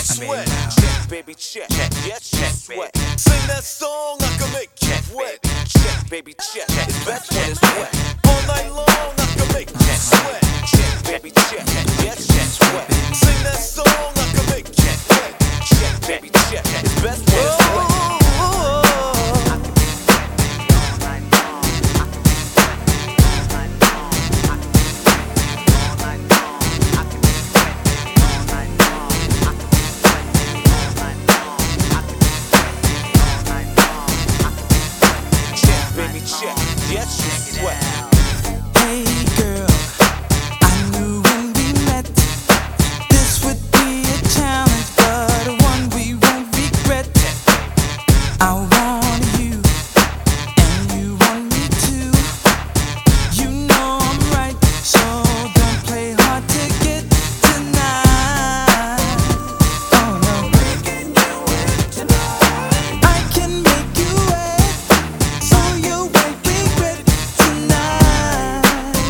sweat. Check, baby, check. Yes, check, sweat. Sing that song, I can make you wet. Check, baby, check. It's best when it's wet. All night long, I can make you sweat. Check, baby, check. Yes, check, sweat. Sing that song, I can make you wet. Check, baby, check. It's best when it's wet. Check, yes, you sweat. Hey girl, I knew when we met this would be a challenge, but one we won't regret. I want you, and you want me too. You know I'm right, so don't play hard to get tonight. Oh no, making you wet tonight. I can make you wet, so you won't regret tonight.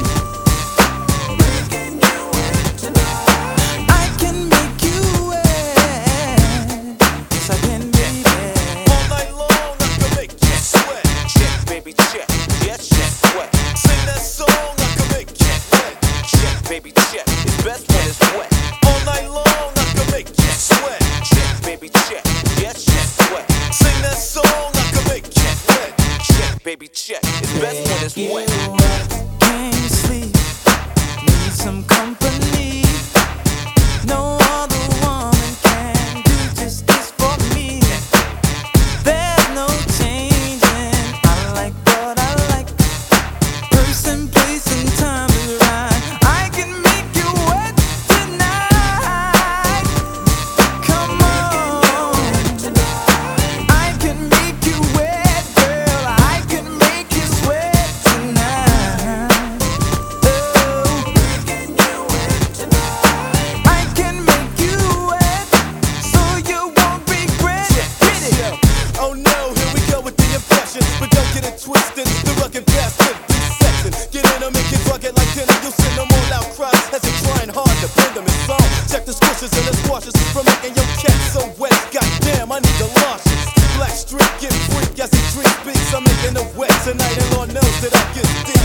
Making you wet tonight. I can make you wet. Yes, I can, baby. All night long, I can make you sweat. Check, baby, check. Yes, check, sweat. Sing that song, I can make you wet. Check, baby, check. It's best when it's wet. All night long, I can make you sweat. Check, baby, check. Yes, check, sweat. Sing that song, I can make you wet. Check, baby, check. It's best when it's wet. Can't sleep, need some company. No other woman can do just this for me. There's no changing. I like what I like. Person, place, and time is right. I can make you wet tonight. Come on, I can make you wet, girl. I can make you sweat tonight. Oh, making you wet tonight. I can make you wet, so you won't regret. Hit it. Oh no, here we go with the impression. But don't get it twisted, the rugged bastard section. Get in them and get rugged like dinner. You'll send them all out cries as they're trying hard to bring them in song. Check the squishes and the squashes from making your cat so wet. Goddamn, I need the launches. Black streak get freak as he drink beats. I'm making it wet tonight and Lord knows that I get deep.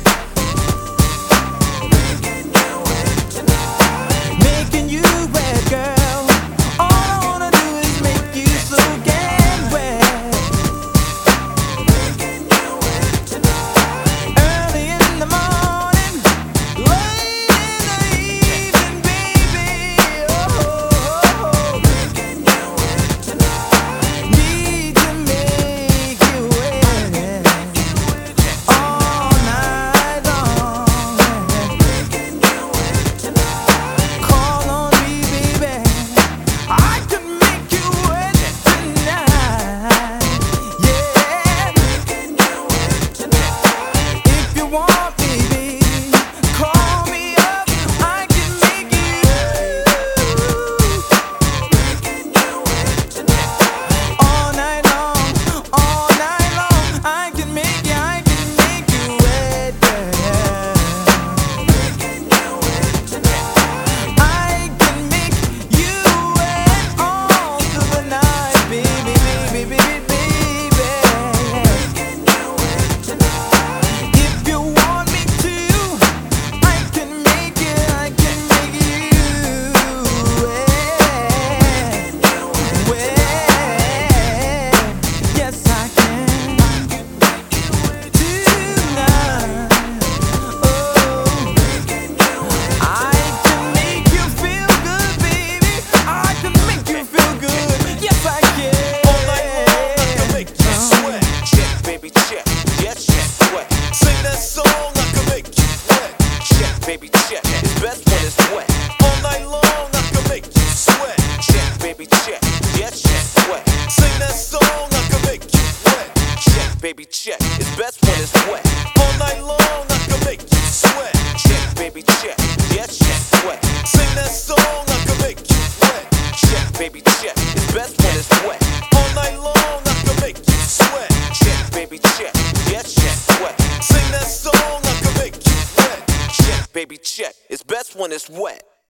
Making you wet, girl. All I wanna do is make you so damn wet. Making you wet tonight. Early in the morning, late in the evening, baby. Oh, making you wet tonight. Need to make you wet all night long. Making you wet tonight. Call on me, baby. I can make you wet tonight. Yeah, making you wet tonight. If you want, baby, call me up. I can make you. Making you wet tonight. All night long, all night long. I can make you, I can make you wet, girl. Making you wet tonight. I can make you wet all through the night, baby, baby, baby, baby. Making you wet tonight. If you want me to, I can make you, I can make you wet, wet. Yes, I can. Tonight. Oh, I can make you feel good, baby. I can make you feel good. Yes, I can. All night long, I can make you sweat. Check, baby, check. Yes, check, sweat. Sing that song, I can make you wet. Check, baby, check. It's best when it's wet. All night long, I can make you sweat. Check, baby, check. Yes, check, sweat. Sing that song, I can make you wet. Check, baby, check. It's best when it's wet. All night long, I can make you sweat. Check, baby, check. Yes, check, sweat. Sing that song, I can make you wet. Check, baby, check. It's best when it's wet. All night long, I can make you sweat. Check, baby, check. Yes, check, sweat. Sing that song, I can make you wet. Check, baby, check. It's best when it's wet.